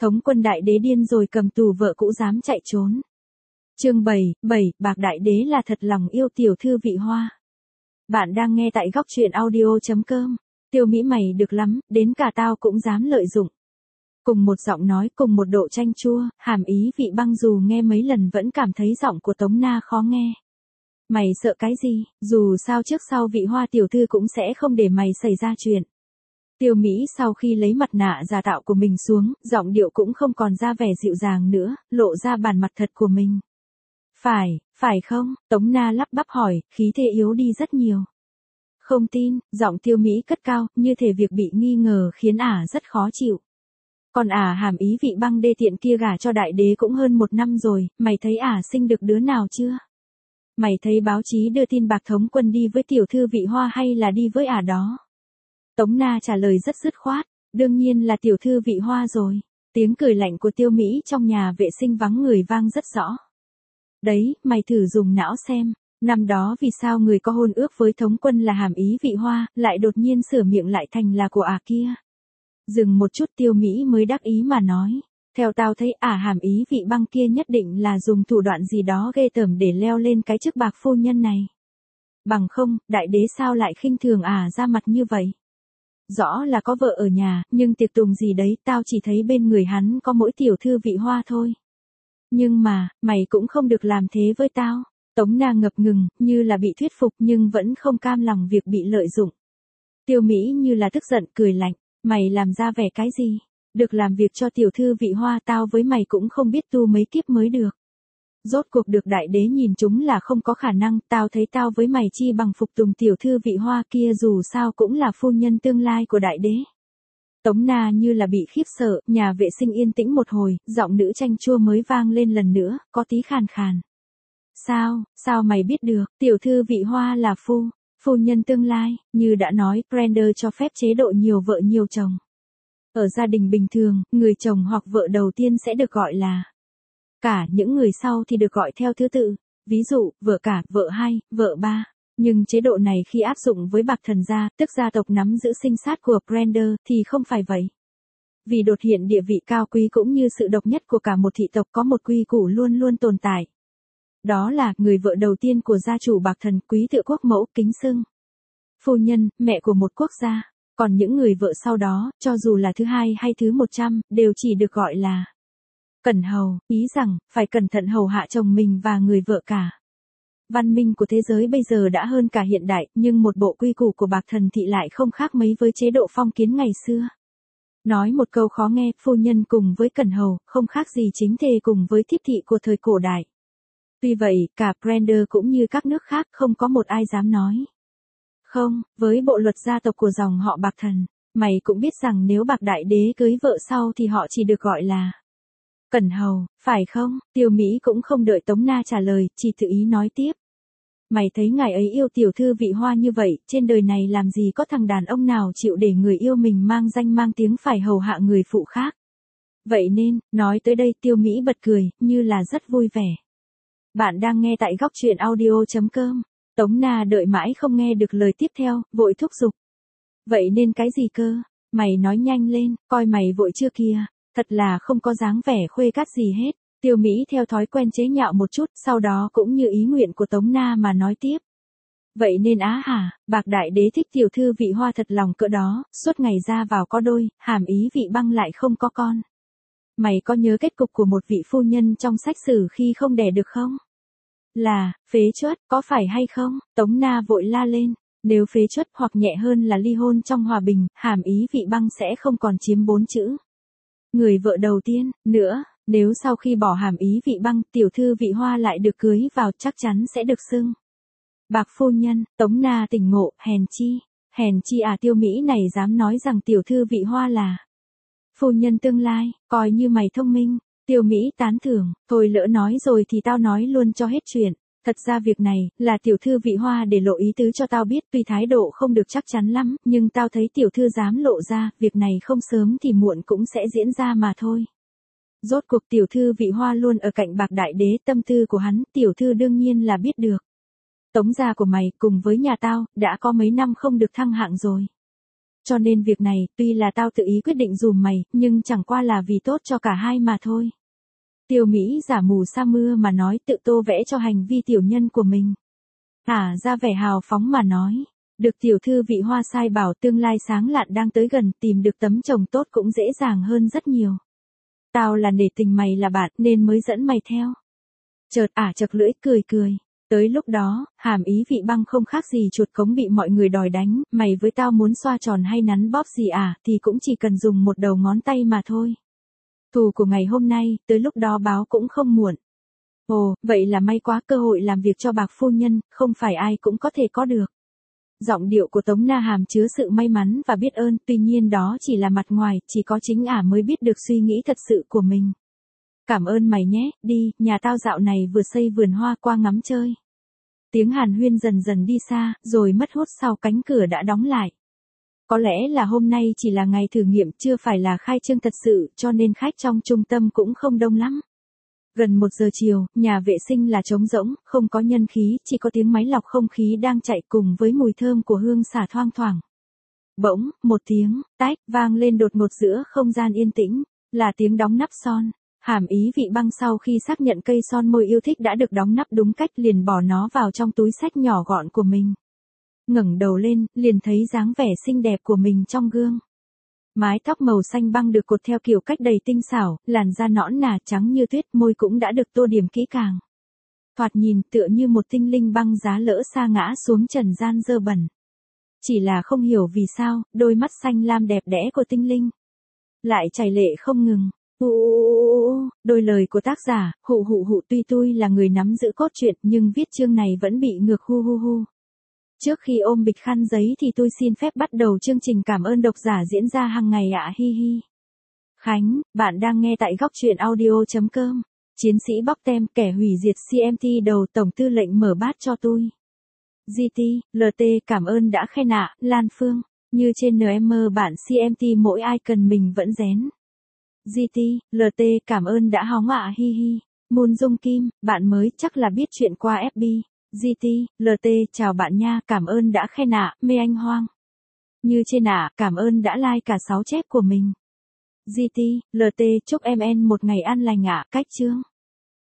Thống quân đại đế điên rồi, cầm tù vợ cũ dám chạy trốn. Chương 7, bạc đại đế là thật lòng yêu tiểu thư Vị Hoa. Bạn đang nghe tại góc truyện audio.com. Tiêu Mỹ mày được lắm, đến cả tao cũng dám lợi dụng. Cùng một giọng nói, cùng một độ chanh chua, hàm ý Vị Băng dù nghe mấy lần vẫn cảm thấy giọng của Tống Na khó nghe. Mày sợ cái gì, dù sao trước sau Vị Hoa tiểu thư cũng sẽ không để mày xảy ra chuyện. Tiêu Mỹ sau khi lấy mặt nạ giả tạo của mình xuống, giọng điệu cũng không còn ra vẻ dịu dàng nữa, lộ ra bản mặt thật của mình. Phải không? Tống Na lắp bắp hỏi, khí thế yếu đi rất nhiều. Không tin, giọng Tiêu Mỹ cất cao, như thể việc bị nghi ngờ khiến ả rất khó chịu. Còn ả hàm ý Vị Băng đê tiện kia gả cho đại đế cũng hơn 1 năm rồi, mày thấy ả sinh được đứa nào chưa? Mày thấy báo chí đưa tin bạc thống quân đi với tiểu thư Vị Hoa hay là đi với ả đó? Tống Na trả lời rất dứt khoát, đương nhiên là tiểu thư Vị Hoa rồi. Tiếng cười lạnh của Tiêu Mỹ trong nhà vệ sinh vắng người vang rất rõ. Đấy, mày thử dùng não xem, năm đó vì sao người có hôn ước với thống quân là hàm ý Vị Hoa, lại đột nhiên sửa miệng lại thành là của ả kia. Dừng một chút Tiêu Mỹ mới đắc ý mà nói, theo tao thấy ả hàm ý Vị Băng kia nhất định là dùng thủ đoạn gì đó ghê tởm để leo lên cái chức bạc phu nhân này. Bằng không, đại đế sao lại khinh thường ả ra mặt như vậy? Rõ là có vợ ở nhà, nhưng tiệc tùng gì đấy tao chỉ thấy bên người hắn có mỗi tiểu thư Vị Hoa thôi. Nhưng mà, mày cũng không được làm thế với tao. Tống Na ngập ngừng, như là bị thuyết phục nhưng vẫn không cam lòng việc bị lợi dụng. Tiêu Mỹ như là tức giận cười lạnh, mày làm ra vẻ cái gì? Được làm việc cho tiểu thư Vị Hoa tao với mày cũng không biết tu mấy kiếp mới được. Rốt cuộc được đại đế nhìn chúng là không có khả năng, tao thấy tao với mày chi bằng phục tùng tiểu thư Vị Hoa kia dù sao cũng là phu nhân tương lai của đại đế. Tống Na như là bị khiếp sợ, nhà vệ sinh yên tĩnh một hồi, giọng nữ chanh chua mới vang lên lần nữa, có tí khàn khàn. Sao mày biết được, tiểu thư Vị Hoa là phu nhân tương lai, như đã nói, Brender cho phép chế độ nhiều vợ nhiều chồng. Ở gia đình bình thường, người chồng hoặc vợ đầu tiên sẽ được gọi là cả, những người sau thì được gọi theo thứ tự, ví dụ, vợ cả, vợ hai, vợ ba. Nhưng chế độ này khi áp dụng với bạc thần gia, tức gia tộc nắm giữ sinh sát của Brender, thì không phải vậy. Vì đột hiện địa vị cao quý cũng như sự độc nhất của cả một thị tộc có một quy củ luôn luôn tồn tại. Đó là, người vợ đầu tiên của gia chủ bạc thần quý tựa quốc mẫu kính xưng phu nhân, mẹ của một quốc gia. Còn những người vợ sau đó, cho dù là thứ 2 hay thứ 100, đều chỉ được gọi là cẩn hầu, ý rằng, phải cẩn thận hầu hạ chồng mình và người vợ cả. Văn minh của thế giới bây giờ đã hơn cả hiện đại, nhưng một bộ quy củ của bạc thần thị lại không khác mấy với chế độ phong kiến ngày xưa. Nói một câu khó nghe, phu nhân cùng với cẩn hầu, không khác gì chính thê cùng với thiếp thị của thời cổ đại. Tuy vậy, cả Brender cũng như các nước khác không có một ai dám nói không, với bộ luật gia tộc của dòng họ bạc thần, mày cũng biết rằng nếu bạc đại đế cưới vợ sau thì họ chỉ được gọi là cẩn hầu, phải không? Tiêu Mỹ cũng không đợi Tống Na trả lời, chỉ tự ý nói tiếp. Mày thấy ngài ấy yêu tiểu thư Vị Hoa như vậy, trên đời này làm gì có thằng đàn ông nào chịu để người yêu mình mang danh mang tiếng phải hầu hạ người phụ khác. Vậy nên, nói tới đây Tiêu Mỹ bật cười, như là rất vui vẻ. Bạn đang nghe tại góc truyện audio.com. Tống Na đợi mãi không nghe được lời tiếp theo, vội thúc giục. Vậy nên cái gì cơ? Mày nói nhanh lên, coi mày vội chưa kìa. Thật là không có dáng vẻ khuê cát gì hết. Tiêu Mỹ theo thói quen chế nhạo một chút, sau đó cũng như ý nguyện của Tống Na mà nói tiếp. Vậy nên á hả, bạc đại đế thích tiểu thư Vị Hoa thật lòng cỡ đó, suốt ngày ra vào có đôi, hàm ý Vị Băng lại không có con. Mày có nhớ kết cục của một vị phu nhân trong sách sử khi không đẻ được không? Là, phế truất, có phải hay không? Tống Na vội la lên. Nếu phế truất hoặc nhẹ hơn là ly hôn trong hòa bình, hàm ý Vị Băng sẽ không còn chiếm 4 chữ. Người vợ đầu tiên, nữa, nếu sau khi bỏ hàm ý Vị Băng, tiểu thư Vị Hoa lại được cưới vào chắc chắn sẽ được xưng bạc phu nhân. Tống Na tỉnh ngộ, hèn chi à, Tiêu Mỹ này dám nói rằng tiểu thư Vị Hoa là phu nhân tương lai, coi như mày thông minh. Tiêu Mỹ tán thưởng, thôi lỡ nói rồi thì tao nói luôn cho hết chuyện. Thật ra việc này, là tiểu thư Vị Hoa để lộ ý tứ cho tao biết, tuy thái độ không được chắc chắn lắm, nhưng tao thấy tiểu thư dám lộ ra, việc này không sớm thì muộn cũng sẽ diễn ra mà thôi. Rốt cuộc tiểu thư Vị Hoa luôn ở cạnh bạc đại đế, tâm tư của hắn, tiểu thư đương nhiên là biết được. Tống gia của mày, cùng với nhà tao, đã có mấy năm không được thăng hạng rồi. Cho nên việc này, tuy là tao tự ý quyết định dùm mày, nhưng chẳng qua là vì tốt cho cả hai mà thôi. Tiêu Mỹ giả mù sa mưa mà nói, tự tô vẽ cho hành vi tiểu nhân của mình. Ra vẻ hào phóng mà nói. Được tiểu thư vị Hoa sai bảo tương lai sáng lạn đang tới gần, tìm được tấm chồng tốt cũng dễ dàng hơn rất nhiều. Tao là nể tình mày là bạn nên mới dẫn mày theo. Chợt chật lưỡi cười cười. Tới lúc đó, hàm ý vị băng không khác gì chuột cống bị mọi người đòi đánh, mày với tao muốn xoa tròn hay nắn bóp gì thì cũng chỉ cần dùng một đầu ngón tay mà thôi. Thù của ngày hôm nay, tới lúc đó báo cũng không muộn. Ồ, vậy là may quá, cơ hội làm việc cho bạc phu nhân, không phải ai cũng có thể có được. Giọng điệu của Tống Na hàm chứa sự may mắn và biết ơn, tuy nhiên đó chỉ là mặt ngoài, chỉ có chính mới biết được suy nghĩ thật sự của mình. Cảm ơn mày nhé, đi, nhà tao dạo này vừa xây vườn hoa, qua ngắm chơi. Tiếng hàn huyên dần dần đi xa, rồi mất hút sau cánh cửa đã đóng lại. Có lẽ là hôm nay chỉ là ngày thử nghiệm, chưa phải là khai trương thật sự, cho nên khách trong trung tâm cũng không đông lắm. Gần 1 giờ chiều, nhà vệ sinh là trống rỗng, không có nhân khí, chỉ có tiếng máy lọc không khí đang chạy cùng với mùi thơm của hương xả thoang thoảng. Bỗng, một tiếng, tách, vang lên đột ngột giữa không gian yên tĩnh, là tiếng đóng nắp son. Hàm ý vị băng sau khi xác nhận cây son môi yêu thích đã được đóng nắp đúng cách liền bỏ nó vào trong túi xách nhỏ gọn của mình. Ngẩng đầu lên, liền thấy dáng vẻ xinh đẹp của mình trong gương. Mái tóc màu xanh băng được cột theo kiểu cách đầy tinh xảo, làn da nõn nà trắng như tuyết, môi cũng đã được tô điểm kỹ càng. Thoạt nhìn tựa như một tinh linh băng giá lỡ sa ngã xuống trần gian dơ bẩn. Chỉ là không hiểu vì sao, đôi mắt xanh lam đẹp đẽ của tinh linh lại chảy lệ không ngừng. Đôi lời của tác giả, hụ tuy tôi là người nắm giữ cốt truyện nhưng viết chương này vẫn bị ngược hu. Trước khi ôm bịch khăn giấy thì tôi xin phép bắt đầu chương trình, cảm ơn độc giả diễn ra hàng ngày ạ, hi hi. Khánh, bạn đang nghe tại góc truyện audio.com. Chiến sĩ bóc tem, kẻ hủy diệt CMT đầu tổng tư lệnh mở bát cho tôi. GT, LT cảm ơn đã khen ạ, Lan Phương. Như trên NM bản CMT mỗi icon mình vẫn rén. GT, LT cảm ơn đã hóng ạ, hi hi. Moon Dung Kim, bạn mới chắc là biết chuyện qua FB. GT, LT chào bạn nha, cảm ơn đã khen ạ, Mê Anh Hoang. Như trên cảm ơn đã like cả 6 chép của mình. GT, LT chúc em một ngày an lành cách chương.